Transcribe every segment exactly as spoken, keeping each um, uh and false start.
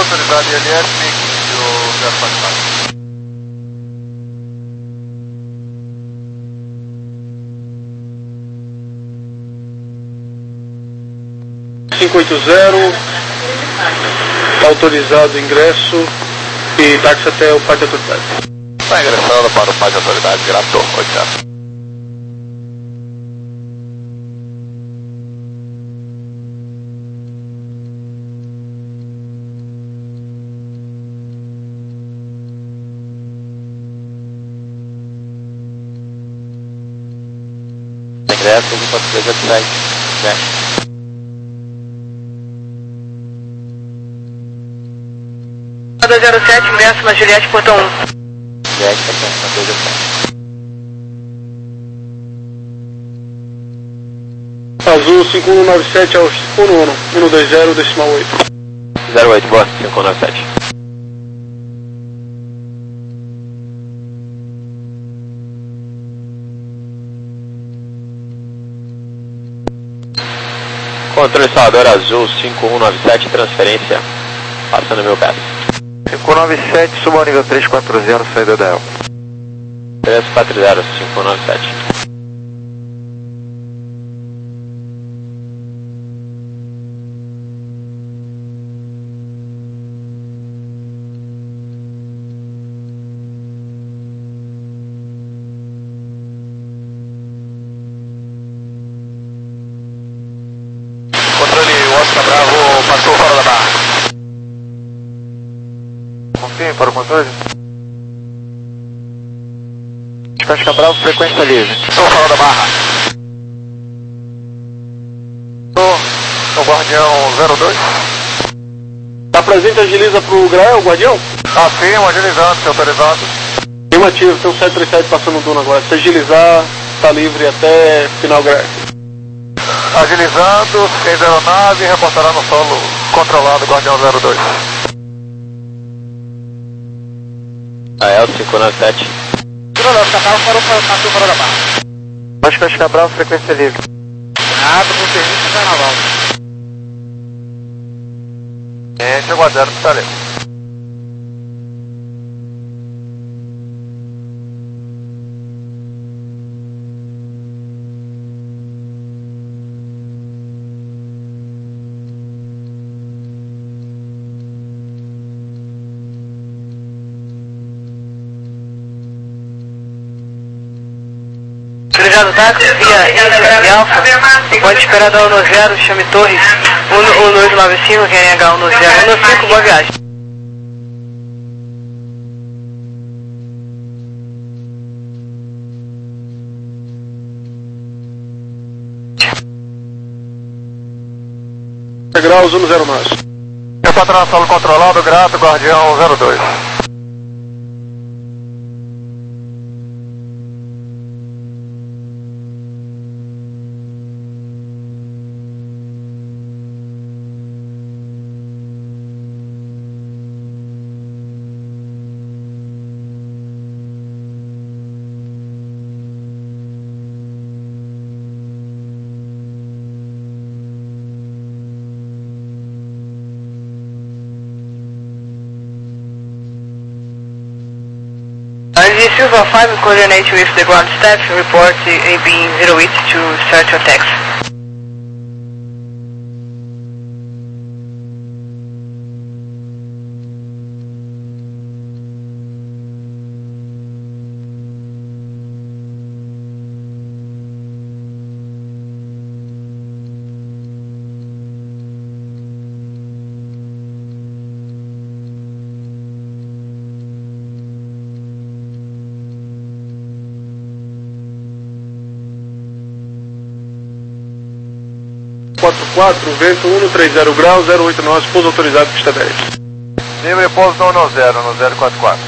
autorizado I L S, meio zero quatro quatro. cinco oito zero, autorizado o ingresso e táxi até o pátio de autoridade. Está ingressando para o pátio de autoridade, grato, oito zero. Ingresso, um quatro três oito sete, né? dois zero sete, ingresso na Juliette, portão um. Juliette, portão um, dois zero sete. Azul cinco um nove sete ao uno uno, um dois zero, decimal oito. zero oito, boa, cinco um nove sete. Controle Salvador Azul cinco um nove sete, transferência, passando meu pé. cinco um nove sete, suba ao nível três quatro zero, saída da E L. três quatro zero, cinco um nove sete. Controle Oscar Bravo, passou fora da barra. Confirme para o controle. Oscar Bravo, frequência livre. Estou fora da barra. Estou no Guardião zero dois. Tá presente, agiliza pro Grael, Guardião? Afirmo, agilizando, se autorizado. Afirmativo, tem um sete três sete passando o Duna agora. Se agilizar, tá livre até final Grael. Agilizando, seis aeronave, reportará no solo controlado, Guardião zero dois. A E L cinco nove sete. Oscar Bravo parou para passou fora da barra. Acho que Oscar Bravo, frequência livre. Nada, com serviço carnaval. Gente, aguardando, tá livre. Obrigado, táxi, via Inter Alfa. Pode esperar da uno zero, chame Torres. um dois nove cinco, Q N H um zero um cinco, boa viagem. Graus um zero nove. Eu patrão solo controlado, grato, Guardião zero dois. The Silver five coordinate with the ground staff, report A B zero eight to start your taxi. quatro quatro, vento um três zero grau, zero oito nove, pouso autorizado, pista dez. Livre pouso no uno zero, no zero quatro quatro.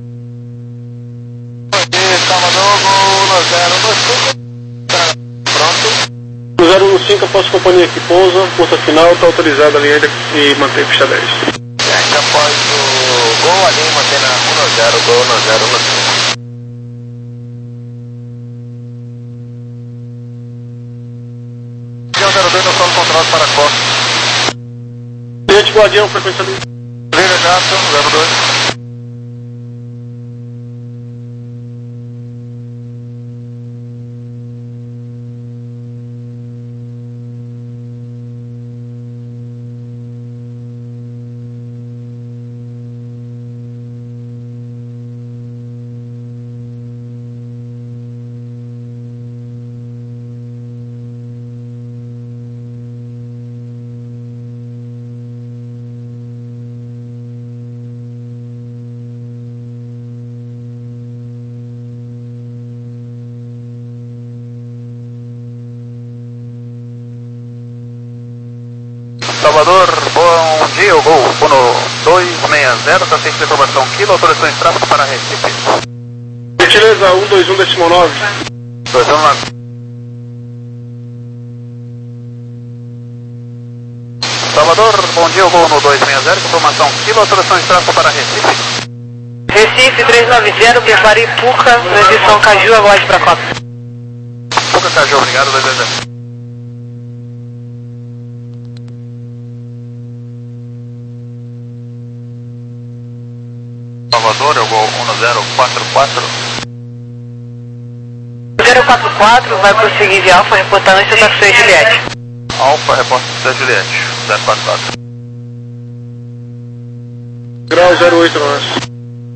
Salvador, uno zero, no cinco. Pronto. No zero um cinco, após companhia que pousa, curta final, está autorizada a linha e mantém pista dez. Gente, após o gol ali, mantém na uno zero, gol uno zero, no cinco. zero dois no solo controlado para a costa. Cliente Guardião, frequência livre. Livre Gato, zero dois. Salvador, bom dia, o Gol um dois seis zero, está sem informação quilo, autorização em tráfego para Recife. Gentileza, um dois um décimo nove. dois um nove. Salvador, bom dia, o Gol um dois seis zero, informação quilo, autorização em tráfego para Recife. Recife trezentos e noventa, Piapari, Puca, transição Caju, aguarde para Copa. Puca, Caju, obrigado, dois dois zero. Salvador, eu vou um zero quatro quatro. zero quatro quatro, vai prosseguir de Alfa, reportando esse taxi Juliette. Alfa, repórter da Juliette, zero quatro quatro. Grau zero oito, nós.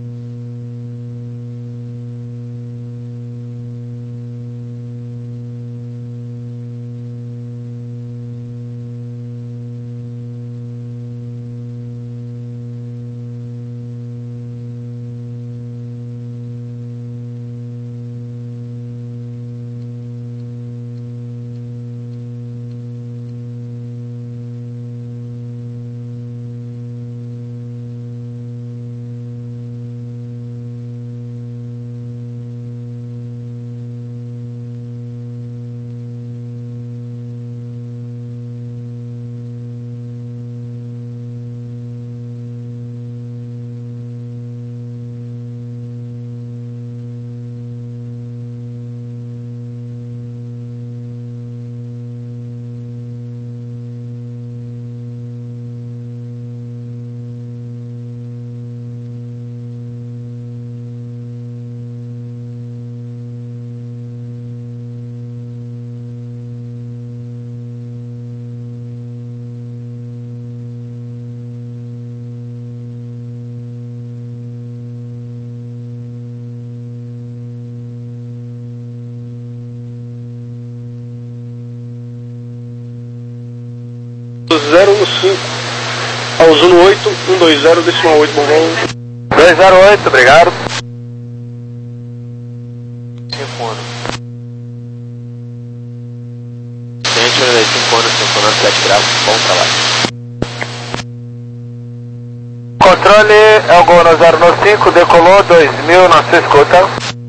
zero um cinco ao Zuno oito, um dois zero, decimal oito, bom voo. dois zero oito, obrigado. cinco anos. cento e noventa e cinco anos, funcionando sete graus, bom trabalho. Controle, é o Gol zero nove cinco, decolou dois mil na sua escuta.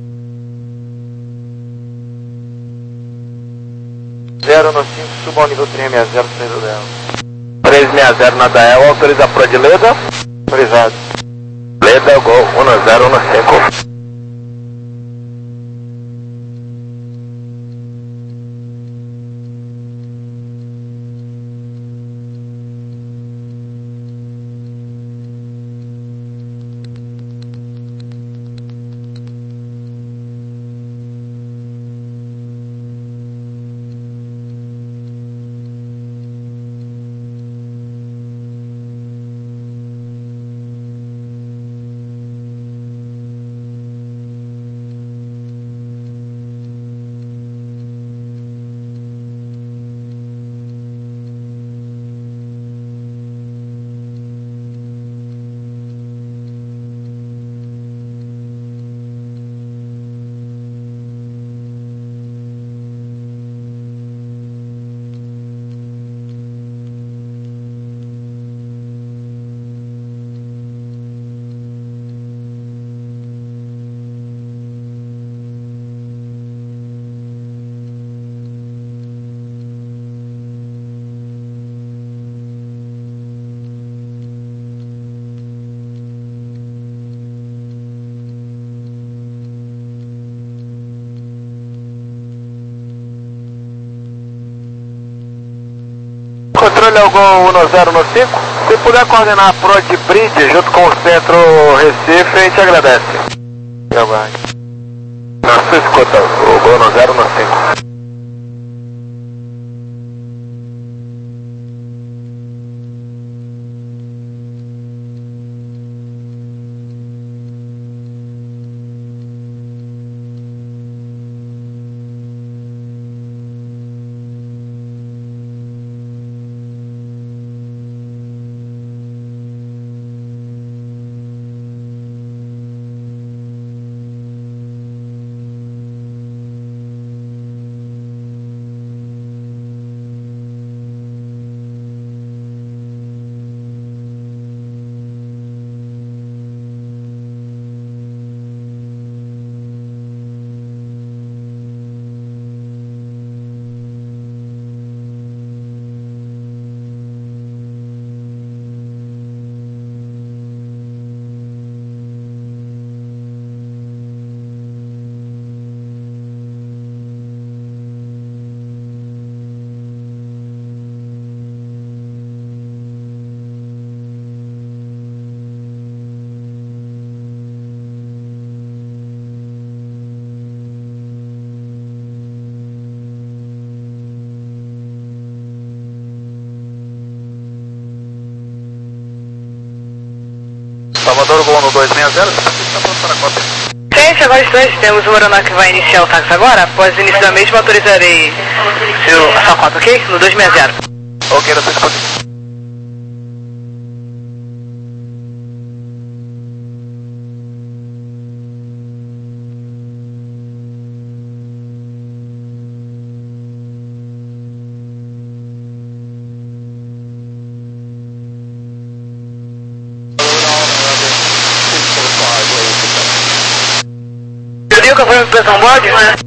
zero nove cinco, suba ao nível três seis zero, saída dela. três seis zero na Dael, autoriza para de Leda. Autorizado. Leda, Gol um zero um cinco. Controle é o Gol um zero nove cinco. Se puder coordenar a Pro de Brinde junto com o Centro Recife, a gente agradece. E aguarde. Na sua escuta, o gol no zero no cinco. Salvador, gol no dois seis zero, está pronto para a cópia. Gente, agora instantes, temos uma aeronave que vai iniciar o táxi agora. Após o início da mesma, autorizarei seu, a sua cota, ok? No dois seis zero. Ok, na sua disposição. Que eu vou pressão bode, né?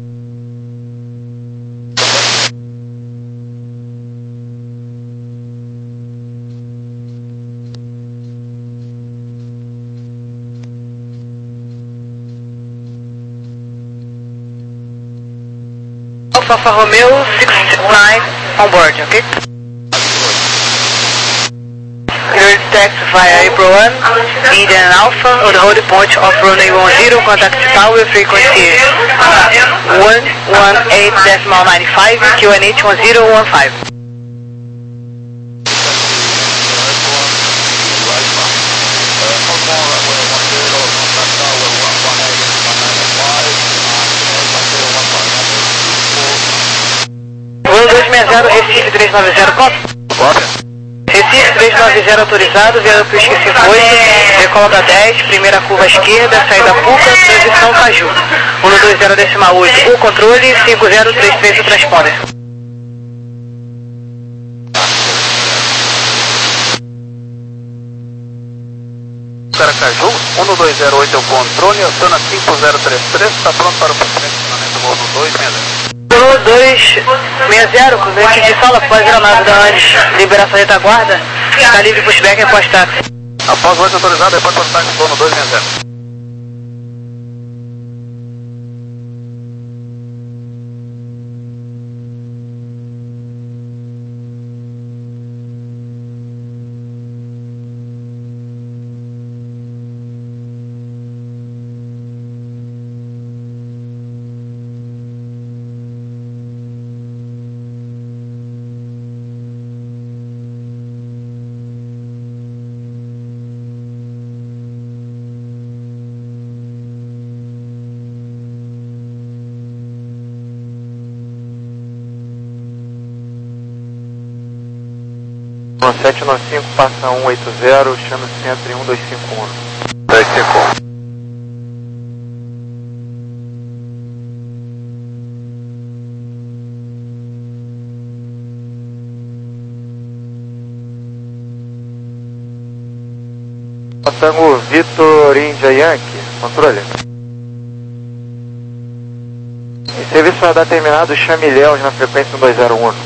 Alfa Romeo six nine on board, ok? Clear taxi via April one, Indian Alpha, on the holding point of runway one zero, contact tower frequency one one eight decimal nine five, Q N H one zero one five. Voo dois seis zero, Recife três nove zero, copy? Cópia. Recife três nove zero autorizado, viando para o esqueci oito, decola da dez, primeira curva esquerda, saída Puca, transição Caju. um dois zero decimal oito, o controle, cinco zero três três o transponder. Caracaju, um dois zero oito é o controle, aciona cinco zero três três, está pronto para o funcionamento do voo no dois seis zero. No dois seis zero, cruzante de sala, após a aeronave da antes, liberação retaguarda, está livre pushback e pós-táxi. Após o oito autorizado, depois para o táxi no dois seis zero. No sete nove cinco, passa um oito zero, chama o centro em um dois cinco um. dois cinco um. Tango Vitor India Yankee, controle. Em serviço radar terminado, chame Ilhéus na frequência um dois zero um.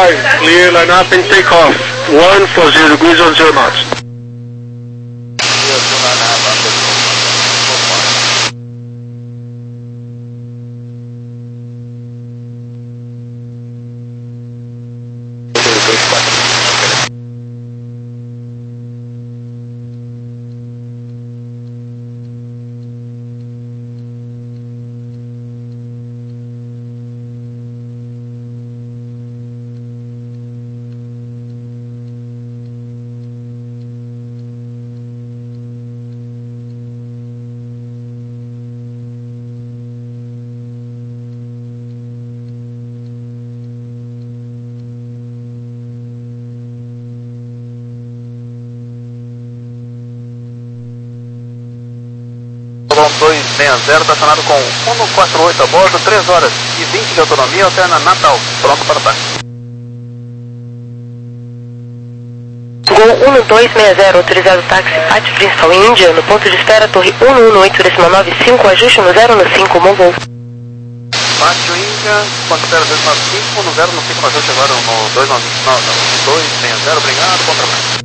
five, clear, line up and take off. one four zero degrees on zero knots. dois seis zero, estacionado com cento e quarenta e oito a bordo, três horas e vinte de autonomia, alterna Natal, pronto para ataque. Gol um dois seis zero, autorizado táxi, pátio principal em Índia, no ponto de espera, torre um um oito, decimal nove cinco, ajuste no zero no cinco, bom voo. Pátio Índia, ponto de espera dois nove cinco, no zero no cinco, ajuste agora no dois nove seis zero, obrigado, bom trabalho.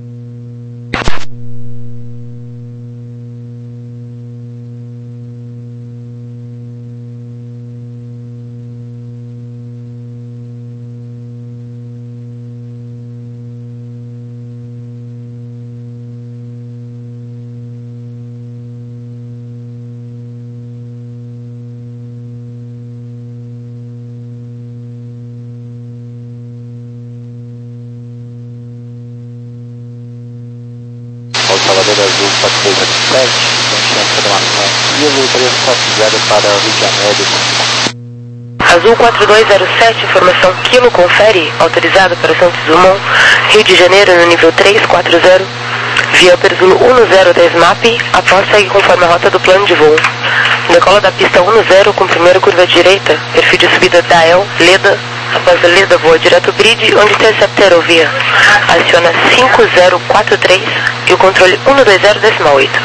Salvador Azul quatro dois zero sete, constante programação Kilo três quatro zero para Rio de Janeiro. Azul quatro dois zero sete, informação Kilo, confere, autorizado para Santos Dumont, Rio de Janeiro, no nível três quatro zero, via Perzulo um zero dez M A P, após segue conforme a rota do plano de voo. Decola da pista um zero com primeira curva direita, perfil de subida Dael, Leda, após a Leda voa direto grid, onde intercepta a aerovia. Aciona cinco zero quatro três e o controle um dois zero decimal oito.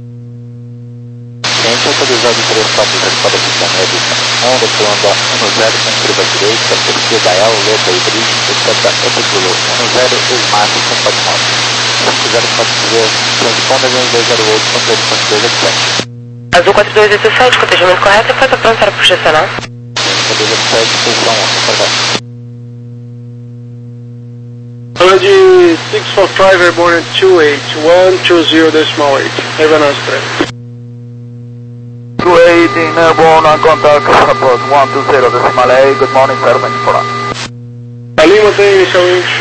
Ciente autorizado três quatro zero para Rio de Janeiro, onda planda um zero com curva direita, perfil Dael, Leda e grid, intercepta Epiculo um zero dois M A P com quatro nove. cinco zero quatro zero, transponda um dois zero oito, controle ponto dois zero sete. Azul quatro dois oito sete, cotejamento correto, e falta pronto para puxar acionar. Apology six four five airborne at two eight, one two zero decimal eight. Have a nice day. two eight in airborne on contact, approach one two zero decimal eight, good morning sir, thank you for that. Ali mantém inicialmente.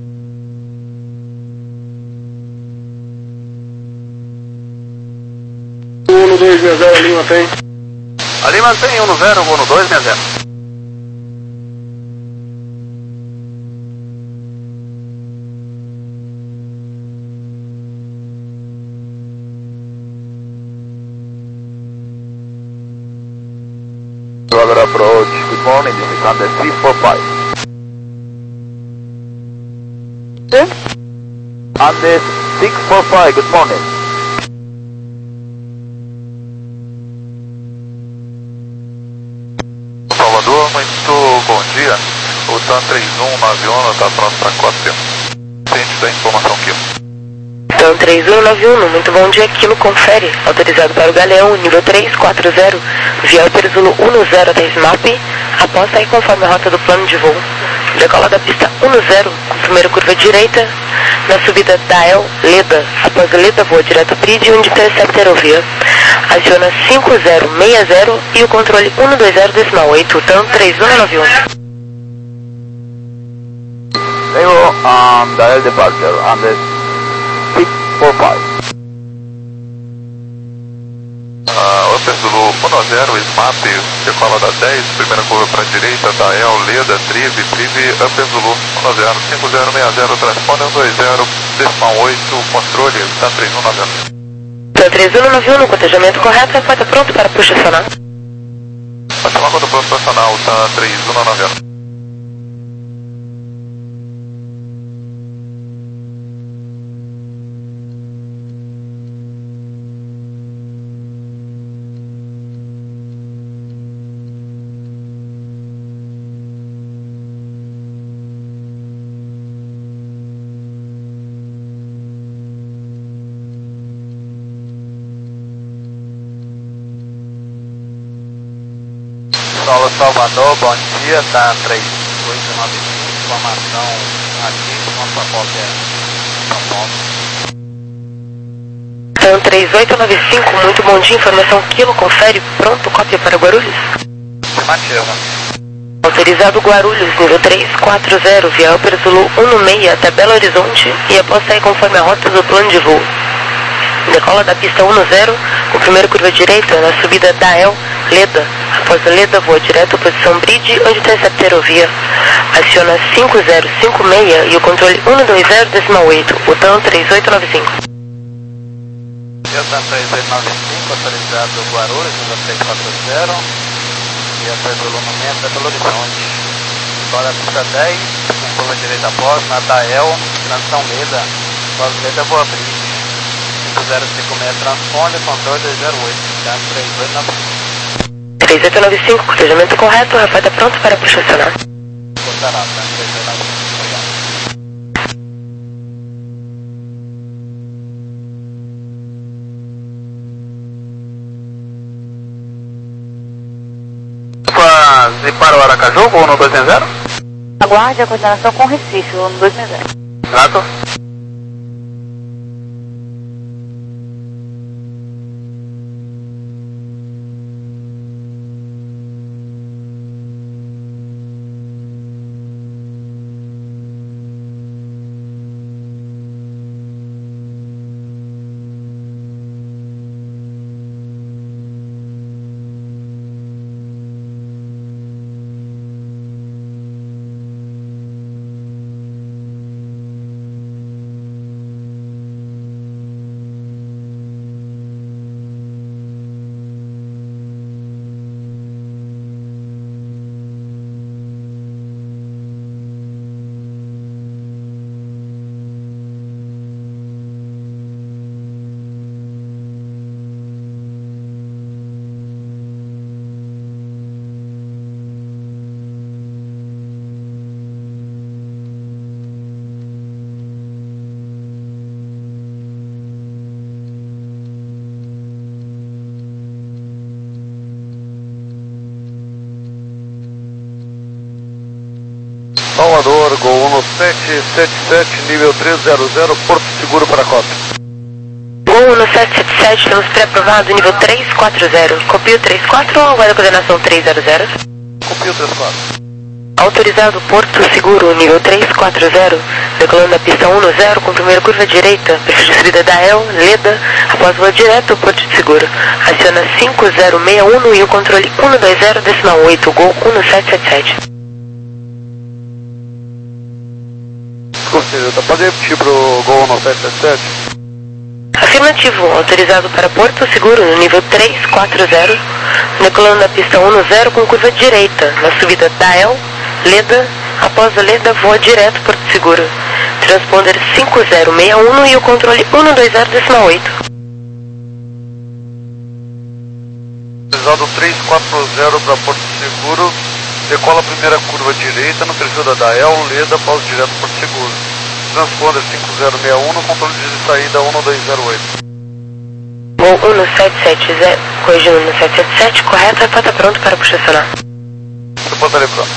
um dois seis zero, ali mantém. Ali mantém um zero, um dois seis zero. Brother approach, good morning, this is Andes six four five. Andes six four five, good morning. Salvador, muito bom dia. O TAM três um nove um está pronto para cópia. Ciente da informação aqui. TAM três um nove um, muito bom dia, Kilo, confere, autorizado para o Galeão, nível três quatro zero, via Perzulo um zero dez M A P, após sair conforme a rota do plano de voo. Decola da pista um zero, com primeira curva direita, na subida Dael, Leda, após a Leda voa direto grid, onde intercepta a aerovia. Aciona cinco zero seis zero e o controle um dois zero decimal oito, TAM três um nove um. Zero, um, Dael departure, Andes six four five. Uh, Upper Zulu um zero, SMAP, decola da dez, primeira curva para a direita, Dael, Leda, Trive, Trive, Upper Zulu um zero, cinco zero seis zero, transponder um dois zero, decimal oito, controle, TAM três um nove um. TAM três um nove um, no cotejamento correto, a porta pronto para puxa acionar. Pode chamar quando pronto para acionar o TAM três um nove um. Solo Salvador, bom dia, tá três oito nove cinco, informação aqui, nossa cópia São Paulo. Então três oito nove cinco, muito bom dia, informação Kilo, confere, pronto, cópia para Guarulhos. Afirmativa. Autorizado Guarulhos, nível três quatro zero, via Upper Zulu um no seis até Belo Horizonte e após sair conforme a rota do plano de voo. Decola da pista um no zero, com primeira curva direita, na subida da El, Leda. Após a Leda, voa direto posição Bridge, onde intercepta a aerovia. Aciona cinco zero cinco seis e o controle um dois zero decimal oito, botão três oito nove cinco. Delta três oito nove cinco, autorizado Guarulhos, nível três quatro zero, via Upper Zulu no seis até Belo Horizonte. Decola da pista dez, com curva direita após, na da El, transição Leda. Após Leda, voa Bridge. cinco zero cinco seis transponder, controle dois zero oito, tá? três oito nove cinco. três oito nove cinco, cruzamento correto, Rafael está pronto para posicionar. Cortará, tá? três oito nove cinco, obrigado. E para o Aracaju, voo no dois zero? Aguarde a coordenação com Recife, voo no dois zero. Exato. Salvador, Gol um sete sete sete, nível três zero zero, Porto Seguro para a cópia. Gol um sete sete sete, temos pré-aprovado, nível três quatro zero. Copio três quatro, aguarda a coordenação três zero zero. Copio três quatro. Autorizado Porto Seguro, nível três quatro zero, decolando da pista um no zero, com primeira curva direita, perfil de subida da El, Leda, após voa direto, Porto Seguro. Aciona cinco zero seis um e o controle um dois zero decimal oito, Gol um sete sete sete. Conselho, pode repetir para o Gol um sete sete sete? Afirmativo, autorizado para Porto Seguro, no nível três quatro zero, decolando da pista um no zero com curva direita, na subida da El, Leda, após a Leda, voa direto Porto Seguro. Transponder cinco zero seis um e o controle um dois zero decimal oito. Autorizado três quatro zero para Porto Seguro, decola a primeira curva direita no perfil da Dael, Leda, pausa direto Porto Seguro. Transponder cinco zero seis um, controle de saída um dois zero oito. Voo um sete sete zero, corrigindo um sete sete sete, correto, Rafael está pronto para posicionar. Depois ali pronto.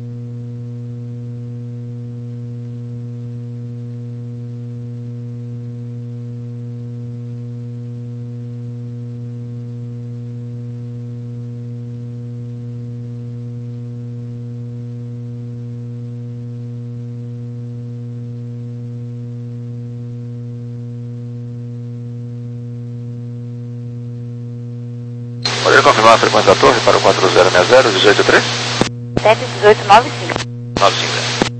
Poderia confirmar a frequência da torre para o quatro zero seis zero, dezoito três? sete um oito nove cinco. nove cinco.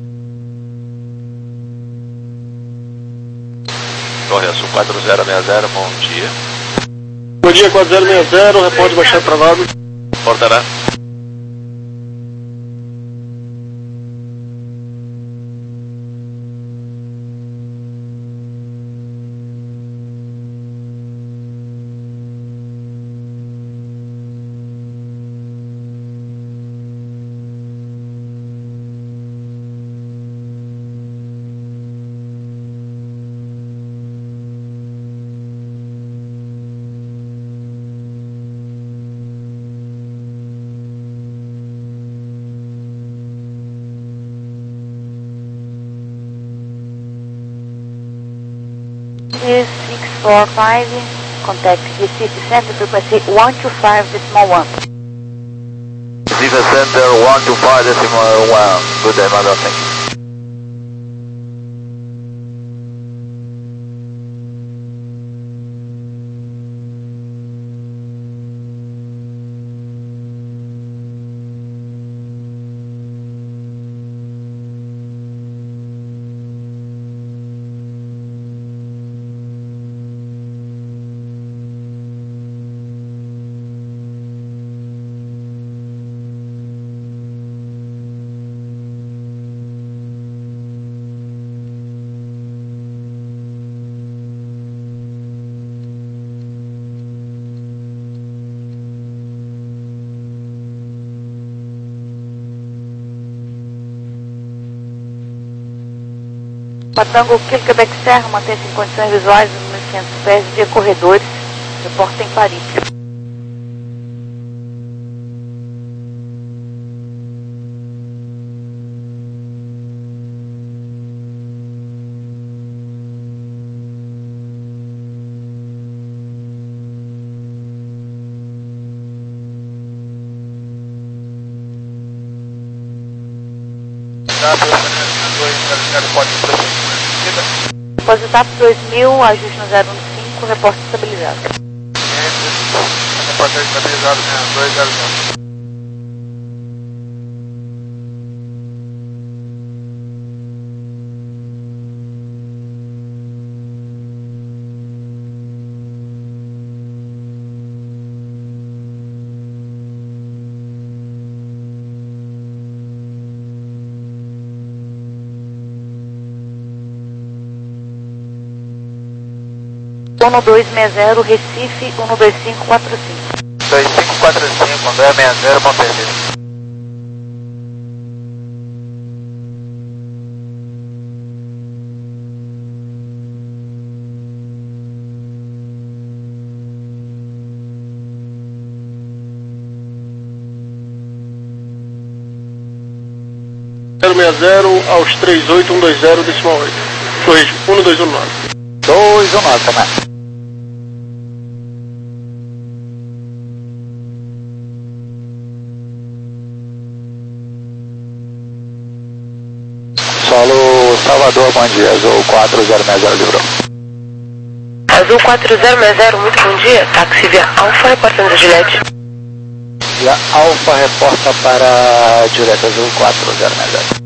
Torre Azul quatro zero seis zero, bom dia. Bom dia, quatro zero seis zero, reporte baixado travado. Portará. six four five, contact Recife Center, frequency one two five decimal one. Recife Center one two five decimal one. Good day, madam. Thank you. Tango Kilo Quebec Serra, mantém-se em condições visuais nos mil e quinhentos pés de corredores, reporta em Paris. Depositar dois mil, ajuste no zero um cinco, reporte estabilizado. Reporte estabilizado, dois zero zero. um dois seis zero, Recife, um dois cinco quatro cinco. dois cinco quatro cinco, dois seis zero, bom perdido. zero seis zero aos três oito um dois zero decimal oito. Corrige, um dois um nove. dois um nove, também. Solo Salvador, bom dia, Azul quatro zero seis zero, livrou. Azul quatro zero seis zero, muito bom dia, táxi via Alfa, reportando a Juliette. Via Alfa, reporta para Juliette Azul quatro zero seis zero.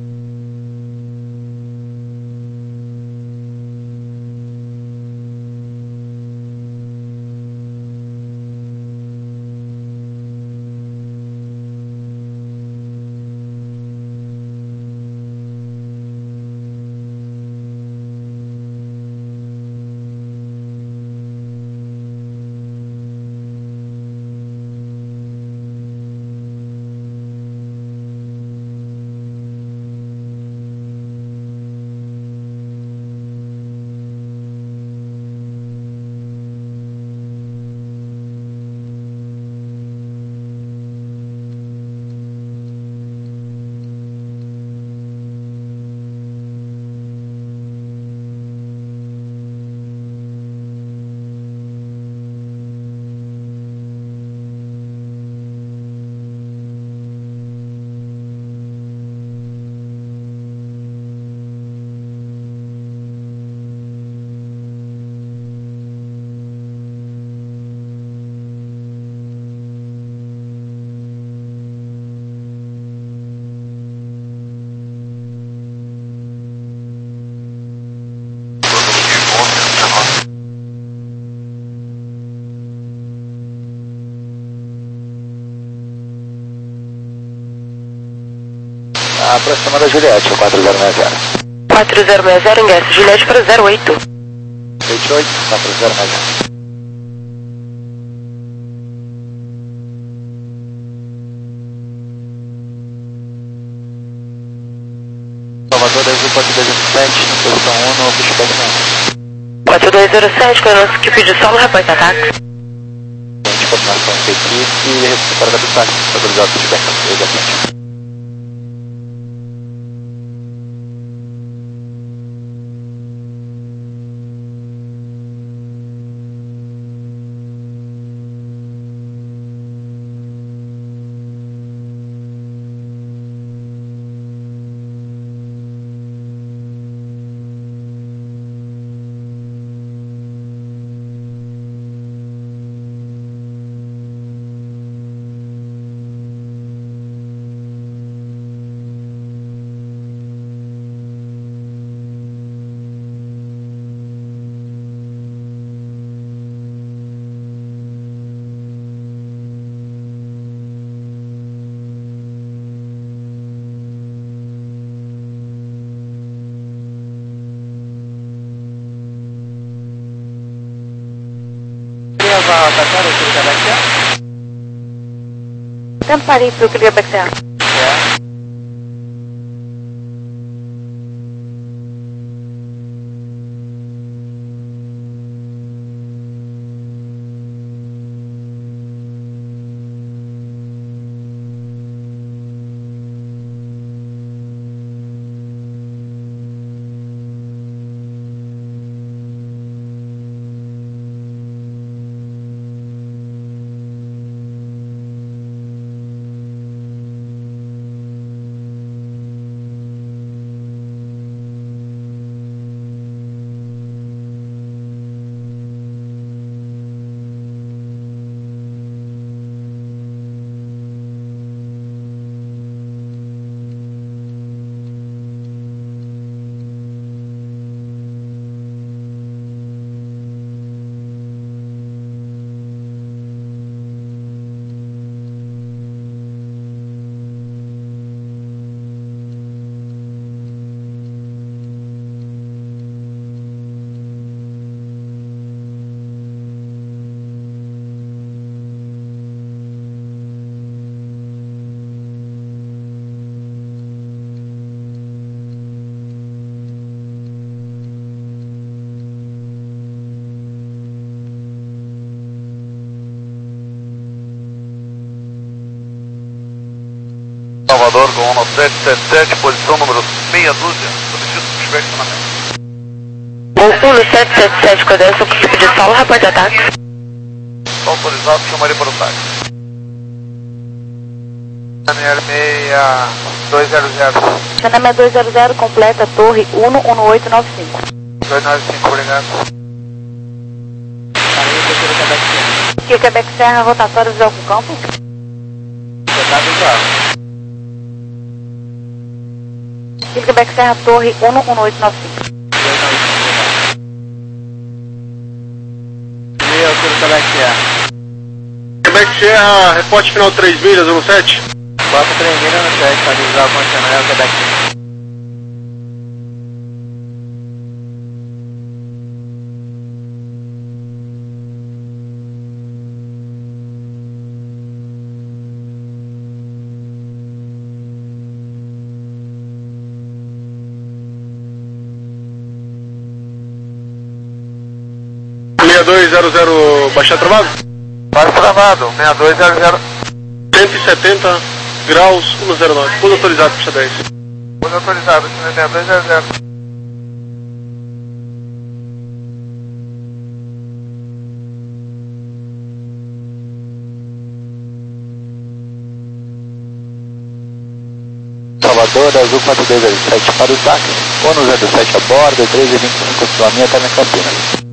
Aproximando a Juliette, quatro zero seis zero. quatro zero seis zero, ingresso Juliette para zero oito. oito oito, quatro zero seis zero. Salvador Azul quatro dois zero sete, na posição um, no bicho quatro quatro dois zero sete, com a nossa equipe de solo, reporte ataque. Coordenação com a equipe e recupera da pista, estabilizado de backup, exatamente. rotatório, aquele Quebec Serra? Tanto Paris para o Quebec Serra. É. Salvador com um nove sete sete sete, posição número meia dúzia, solicito pushback estacionamento. um nove sete sete sete, cadência, tipo de solo, reporte ataque. Está autorizado, chamaria para o táxi. Daniel seis dois zero zero. Janela dois zero zero, completa, torre um um oito nove cinco. dois nove cinco, obrigado. Paris, aquele Quebec Serra. Que Quebec Serra, rotatório visual com campo. Você tá visual. Que Quebec Serra, torre um um oito nove cinco. dois nove cinco, obrigado. E aquele Quebec Serra. Quebec Serra, reporte final três milhas, um sete. quatro três milhas no sete, para visual com a janela Quebec Serra. seis dois zero zero, baixar travado? Baixa travado, seis dois zero zero. cento e setenta graus, um zero nove. Pouso autorizado, puxa dez. Pouso autorizado, seis dois zero zero. Salvador, Azul quatro dois zero sete para o táxi, ônus zero sete a bordo, treze vinte e cinco Sulania, até Campinas.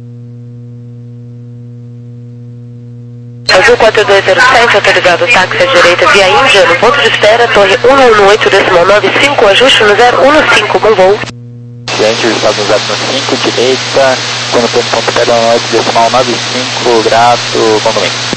Azul quatro dois zero sete, autorizado táxi à direita via Índia, no ponto de espera, torre um um oito nove cinco, ajuste no zero um cinco, bom voo. Ciente, estado no zero um cinco, direita, quando ponto ponto zero oito, decimal nove cinco, grato, bom domingo.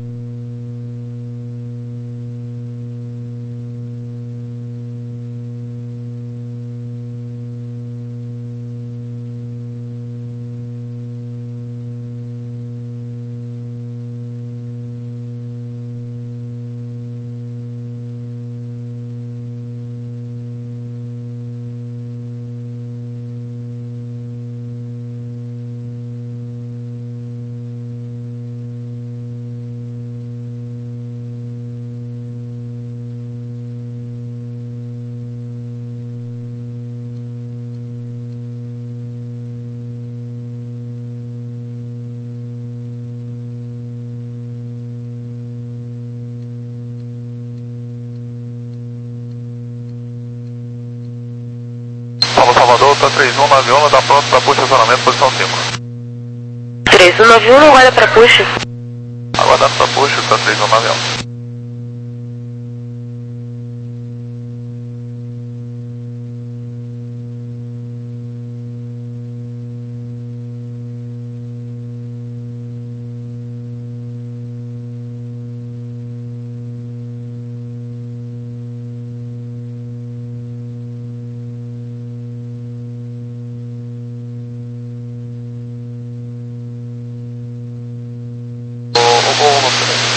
Salvador, tá três um nove um, tá pronto para push estacionamento, posição cinco. três um nove um, aguarda para push. Aguardando para push, tá três um nove um.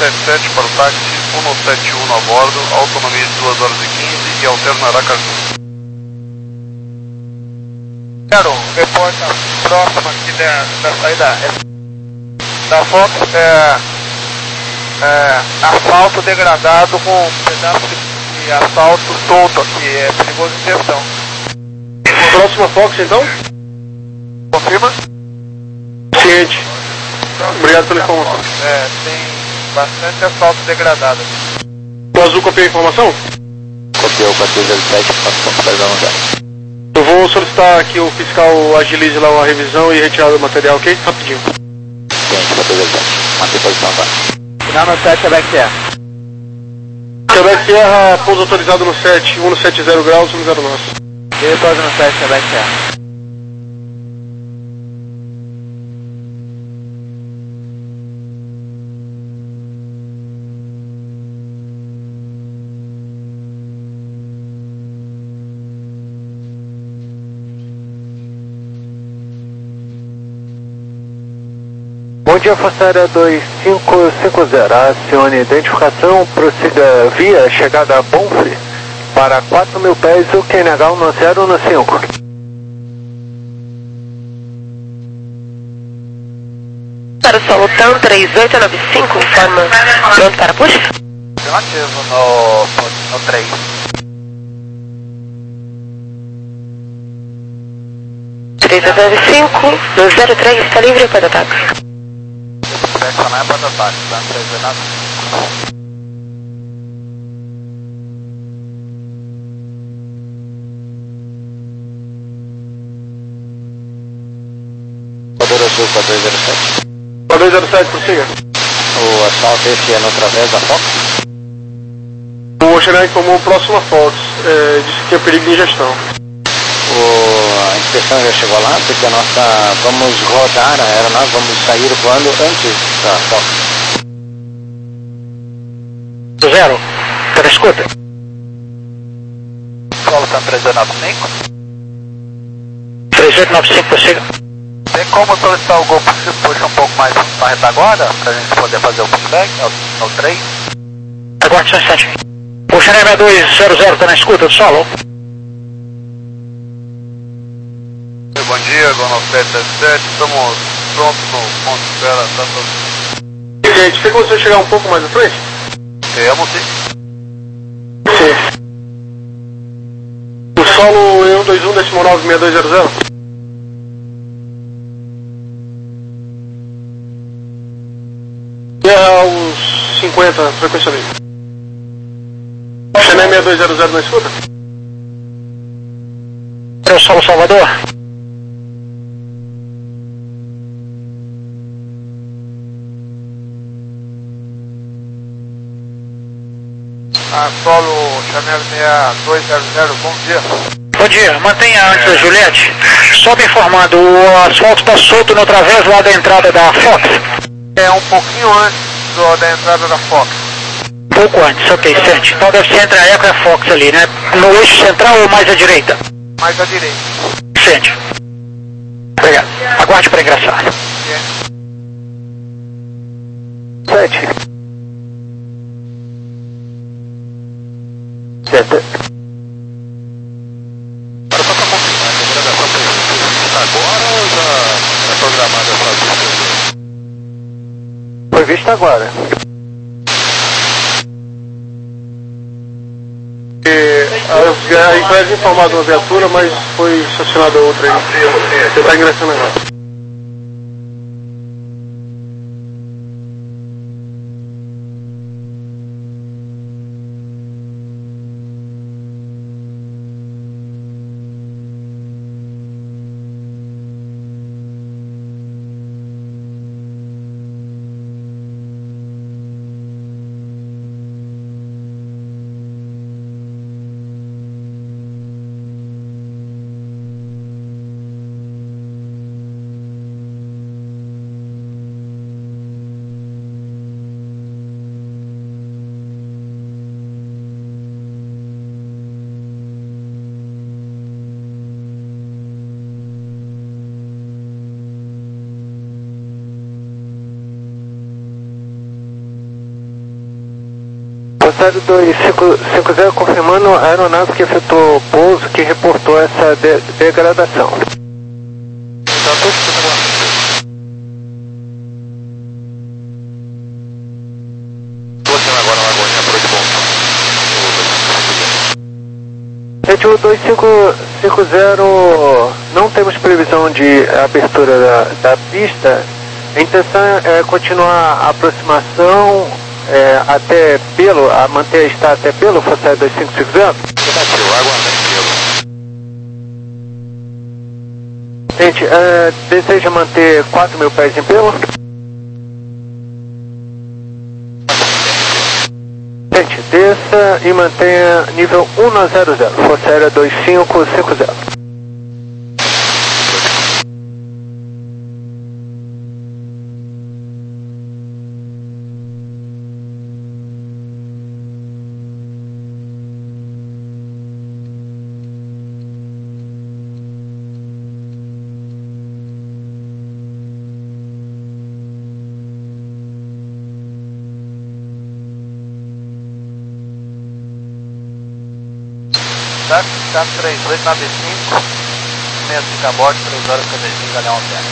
sete sete para o táxi um nove sete um a bordo, autonomia de duas horas e quinze e alterno Aracaju. Quero, reporta próximo aqui da, da saída da Fox, é, é, asfalto degradado com um pedaço de asfalto solto aqui, é perigoso injeção. Próxima Fox então? Confirma? Ciente. Obrigado pela informação. É, tem bastante asfalto degradado. O Azul copiou a informação? Copiou quatorze zero sete, passou para zero. Eu vou solicitar que o fiscal agilize lá a revisão e retirada do material, ok? Rapidinho. Ciente, quatorze zero sete. Mantém posição, tá? Final no sete, Quebec Sierra. Quebec Sierra, pouso autorizado no sete, um sete zero graus, um zero nove. E pouso no sete, Quebec Sierra. Bom dia, Força Aérea dois cinco cinco zero, acione identificação, prossiga via chegada a Bonfre para quatro mil pés, o Q N H um zero no cinco. Para o solo TAM três oito nove cinco, informa pronto para push? Afirmativo no, no três. três oito nove cinco, no zero três, está livre para ataque. Direcionar para ataque, tá? três oito nove cinco. Quadro Azul, quatorze zero sete. quatorze zero sete, prossiga. O asfalto esse é no través da Fox? O Oceanar informou o próximo Fox, é, disse que é perigo de ingestão. O, a inspeção já chegou lá, porque a nossa, vamos rodar a aeronave, vamos sair voando antes da Fox. Zero, tá na escuta? Solo TAM três oito nove cinco. três oito nove cinco, prossiga. Tem como solicitar o gol se puxa um pouco mais na retaguarda, para a gente poder fazer o pushback no, no três? Aguarde só um instante. Puxa N dois zero zero, tá na escuta do solo? Bom dia, Gol nove sete sete sete, estamos prontos no ponto de espera, tá todo... Gente, tem como você chegar um pouco mais à frente? Temos sim. Sim. O solo E um dois um, décimo nove, seis dois zero zero. E aos cinquenta, frequência livre. Xené seis dois zero zero na escuta? É o solo Salvador? Ah, solo Chanel seis dois zero zero, bom dia. Bom dia, mantenha antes da Juliette. Só me informando, o asfalto está solto no través lá da entrada da Fox? É um pouquinho antes do, da entrada da Fox. Pouco antes, ok, sente. Então deve ser entre a Eco e a Fox ali, né? No eixo central ou mais à direita? Mais à direita. Sente. Obrigado. Aguarde para ingressar. sete. sete. Para só para confirmar, a degradação foi vista agora ou já é programada para vista? Foi vista agora. E a, a empresa informada uma viatura, mas foi estacionada outra aí. Você está ingressando agora. Forçado dois cinco cinco zero confirmando a aeronave que efetuou o pouso que reportou essa de degradação. Rede dois cinco cinco zero, não temos previsão de abertura da, da pista. A intenção é continuar a aproximação é, até Belo, a manter a estar até Belo, Forçado dois cinco cinco zero. Gente, é, deseja manter quatro mil pés em Belo? Gente, desça e mantenha nível um nove zero zero, Força Aérea dois cinco cinco zero. Táxi quatro três oito nove cinco, meia cinco a bordo, três horas cinquenta e cinco, Galeão Terra.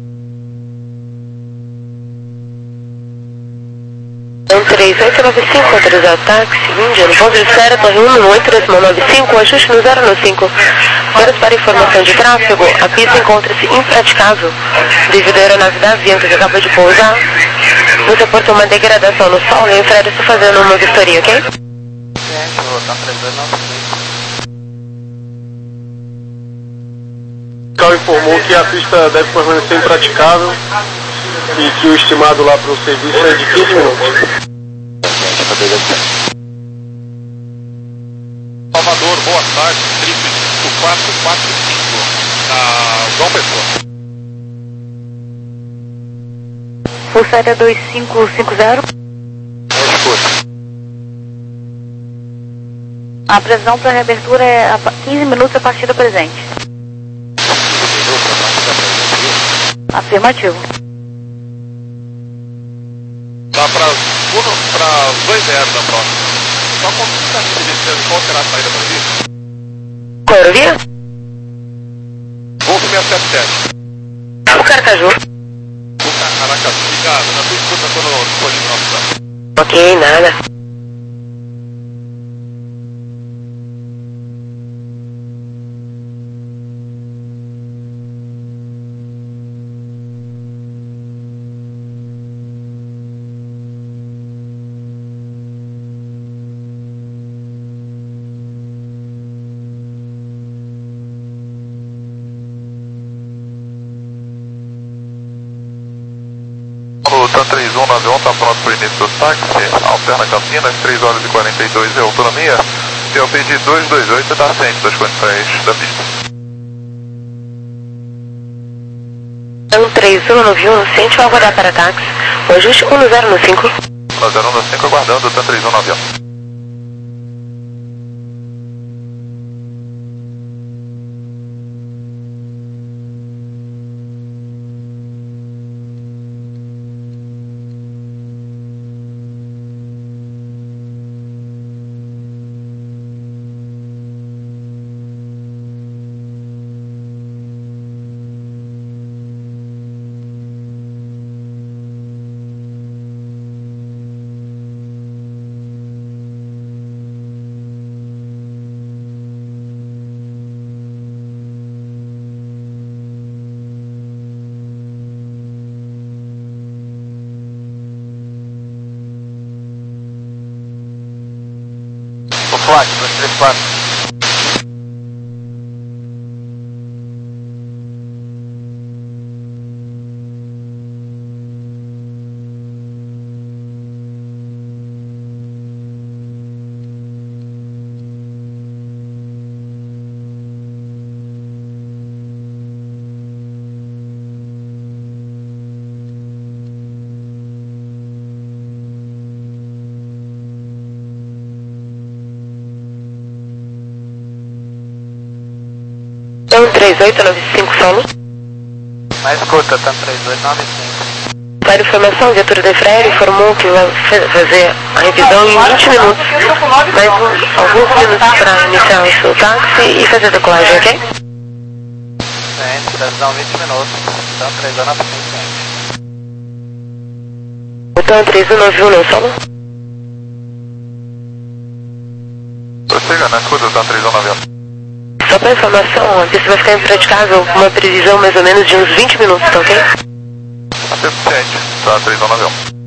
um três oito nove cinco, autorizado táxi, Índia, no ponto de espera, torre um no oito decimal nove cinco, ajuste no zero no cinco. Horas para informação de tráfego, a pista encontra-se impraticável devido à aeronave da Avianca que acabou de pousar. Nos reportou uma degradação no solo e o Fred está fazendo uma vistoria, ok? Gente, o TAM três dois nove cinco. O carro informou que a pista deve permanecer impraticável e que o estimado lá para o serviço é de quinze minutos. Salvador, boa tarde, triplo cinco quatro quatro cinco, na João Pessoa. Força Aérea dois cinco cinco zero. A previsão para reabertura é a quinze minutos a partir do presente. Afirmativo. Dá para dois zero da próxima. Só com trinta de qual será a saída para isso? Qual aerovia? Golf seiscentos e setenta e sete. O Caracaju. O Caracaju, obrigado. Na tua escuta quando disponível nosso plano. Ok, nada. O TAM três um nove um está pronto para o início do táxi, alterna Campinas, três horas e quarenta e dois de autonomia, T L P de duzentos e vinte e oito está ciente das condições da pista. TAM três um nove um, ciente vai aguardar para táxi, o ajuste um zero no cinco. um zero no cinco aguardando o TAM três um nove um. Flight dois três quatro. TAM três oito nove cinco solo. Mais curta, TAM três oito nove cinco. Para informação, a viatura da Infraero informou que vai fazer a revisão em vinte minutos, mais um, alguns minutos para iniciar o seu táxi e fazer a decolagem, ok? Ciente, previsão vinte minutos, então três anos na frente. Então três um nove um, não solo? Prossiga, na escuta, tá três um nove um. Só para informação, a pista vai ficar impraticável com uma previsão mais ou menos de uns vinte minutos, tá ok? Ciente, tá três um nove um.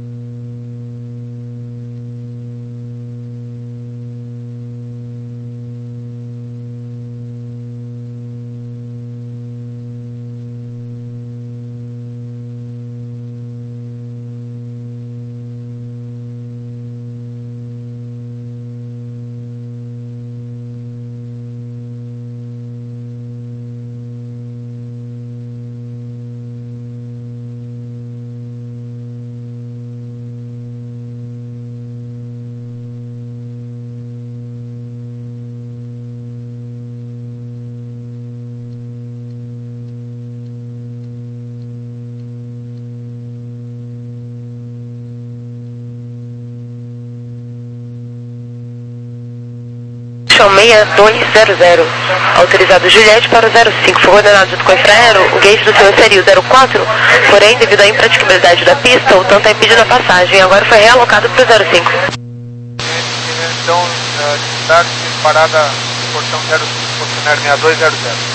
seis dois zero zero, autorizado Juliette para o zero cinco, foi coordenado junto com a Infraero, o gate do senhor seria o zero quatro, porém devido à impraticabilidade da pista, o tanto é impedido a passagem, agora foi realocado para o zero cinco. Então, táxi, parada, portão zero cinco, funcionário seis dois zero zero.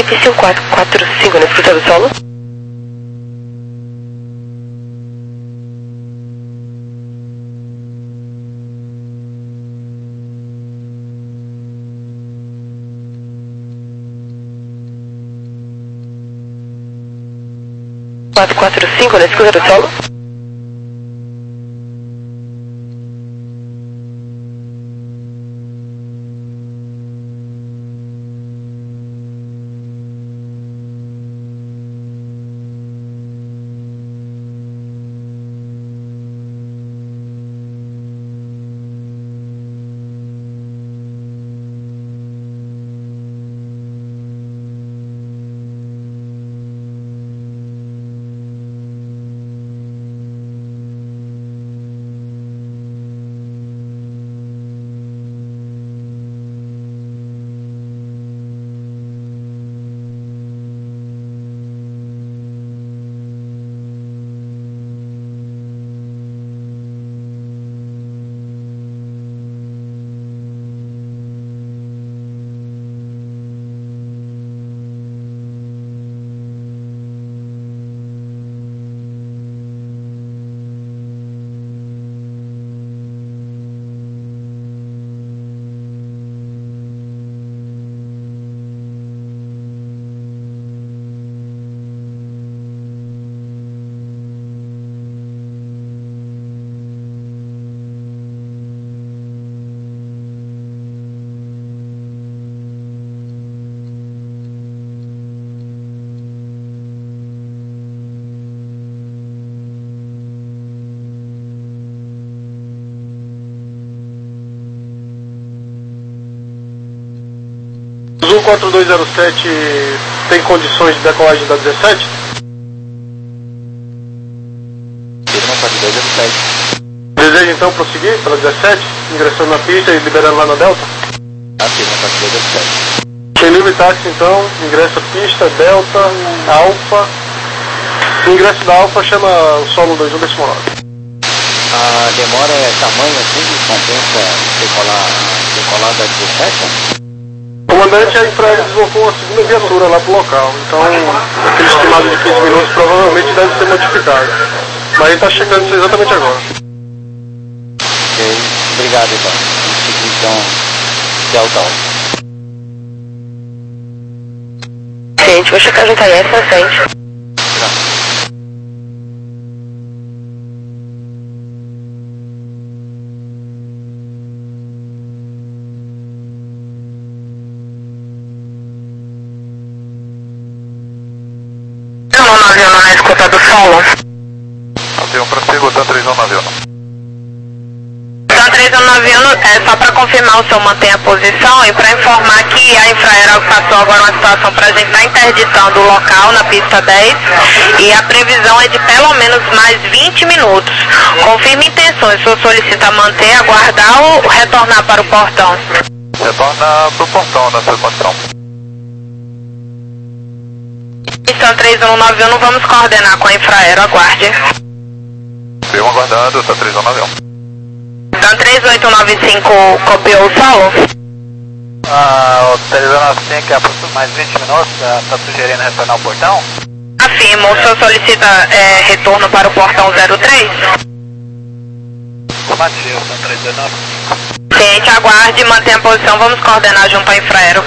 vinte e cinco quatro quatro cinco na escuta do solo. quatro quatro cinco na escuta do solo. Azul quatro dois zero sete tem condições de decolagem da dezessete? quatro dois zero sete. Deseja então prosseguir pela dezessete, ingressando na pista e liberando lá na Delta? Afirma quatro dois zero sete. Tem livre táxi então, ingressa pista, Delta, Alfa. O ingresso da Alfa chama o solo dois um decimal nove. A demora é tamanho assim que compensa decolar, decolar da dezessete? O comandante aí para ele deslocou uma segunda viatura lá pro local, então aquele estimado de quinze minutos provavelmente deve ser modificado. Mas ele está chegando isso exatamente agora. Ok, obrigado então. Então, Delta Alfa. Gente, vou checar junto a essa na frente. Não, avião na escuta do solo. Avião prossigo, TAM três um no avião. TAM três um no avião é só para confirmar o senhor mantém a posição e para informar que a Infraero passou agora uma situação para a gente estar interditando o local na pista dez e a previsão é de pelo menos mais vinte minutos. Confirme intenções, o senhor solicita manter, aguardar ou retornar para o portão? Retorna para o portão nessa condição. TAM três um no avião, não vamos coordenar com a Infraero, aguarde. Avião aguardado, TAM três um no avião. TAM três oito nove cinco copiou o solo? Ah, o três nove cinco é por mais vinte minutos, está sugerindo retornar ao portão? Afirmo, o senhor solicita é, retorno para o portão zero três? Afirmativo, TAM três nove cinco. Ciente, aguarde, mantenha a posição, vamos coordenar junto à Infraero.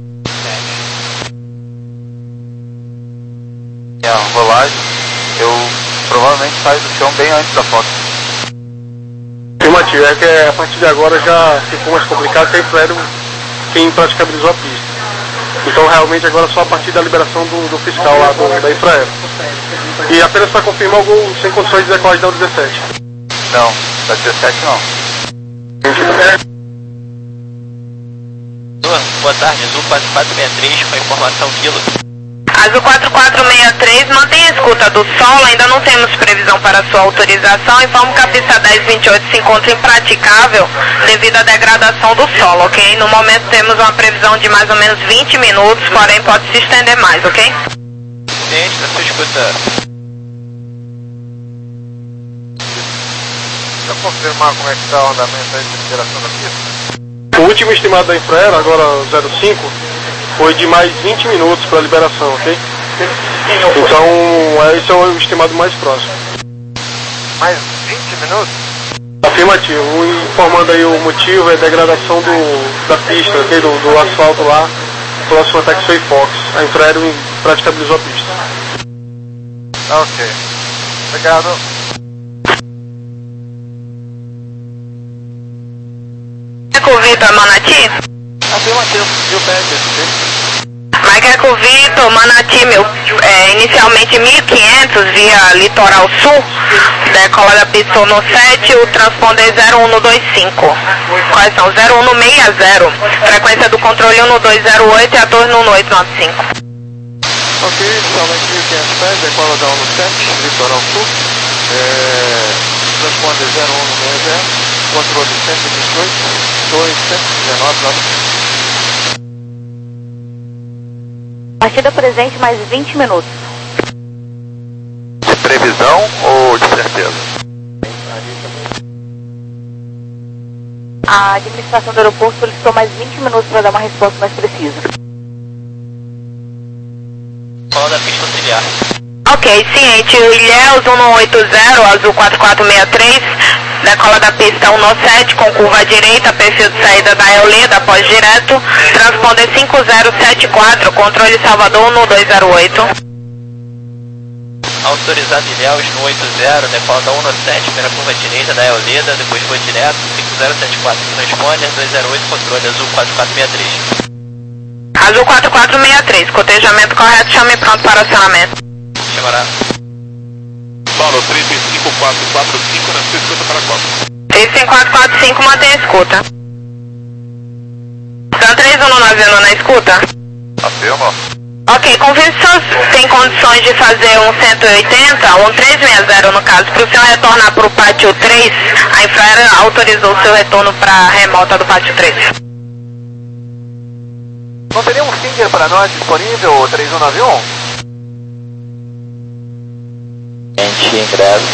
A rolagem, eu provavelmente saio do chão bem antes da foto. Afirmativo, é que a partir de agora já ficou mais complicado, que a Infraero quem praticabilizou a pista. Então realmente agora só a partir da liberação do, do fiscal lá do, da Infraero. E apenas para confirmar o gol sem condições de decolagem da dezessete. Não, da dezessete não. Boa tarde, Azul quatro quatro seis três com a informação Vila. Azul quatro quatro seis três, mantenha a escuta do solo, ainda não temos previsão para sua autorização. Informo que a pista dez vinte e oito se encontra impraticável devido à degradação do solo, ok? No momento temos uma previsão de mais ou menos vinte minutos, porém pode se estender mais, ok? Ciente, na sua escuta. Deixa eu confirmar como é que está o andamento aí de liberação da pista. O último estimado da Infraero, agora zero cinco, foi de mais vinte minutos para a liberação, ok? Então, esse é o estimado mais próximo. Mais vinte minutos? Afirmativo, informando aí o motivo é a degradação do, da pista, okay? do, do asfalto lá, próximo a Taxway Fox. A Infraero praticabilizou a pista. Ok. Obrigado. Michael Vitor, Manati? Afirmativo, viu, Pérez? Michael Vitor, Manati, meu, é, inicialmente mil e quinhentos via Litoral Sul, decola da pista no sete, o transponder zero um dois cinco. Quais são? zero um seis zero, frequência do controle um dois zero oito e a torre um oito nove cinco. Ok, inicialmente mil e quinhentos pés, decola da um sete, Litoral Sul, é, transponder zero um seis zero, controle cento e vinte e oito, torre cento e dezenove nove cinco. Partida presente mais vinte minutos. De previsão ou de certeza? A administração do aeroporto solicitou mais vinte minutos para dar uma resposta mais precisa. Fala da pista auxiliar. Ok, ciente, o Ilhéus um oito zero, azul quatro quatro seis três, decola da pista um sete com curva à direita, perfil de saída da Eoleda, após direto, transponder cinco zero sete quatro, controle Salvador um dois zero oito. Autorizado Ilhéus no oito zero, decola da um sete, primeira curva à direita da Eoleda, depois foi direto, cinco zero sete quatro, transponder dois zero oito, controle azul quatro quatro seis três. Azul quatro quatro seis três, cotejamento correto, chame pronto para acionamento. Chamará. Paulo, três cinco quatro quatro cinco na sua escuta para quatro. três cinco quatro quatro cinco, mantém a escuta. São três um nove um na escuta? Afirma. Ok, confirme se o senhor tem condições de fazer um cento e oitenta, um três seis zero no caso, para o senhor retornar para o pátio três, a Infraero autorizou o seu retorno para a remota do pátio três. Não teria um Finger para nós disponível, três um nove um? Gente, em breve.